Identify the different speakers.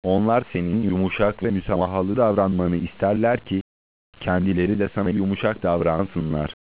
Speaker 1: Onlar senin yumuşak ve müsamahalı davranmanı isterler ki kendileri de sana yumuşak davransınlar.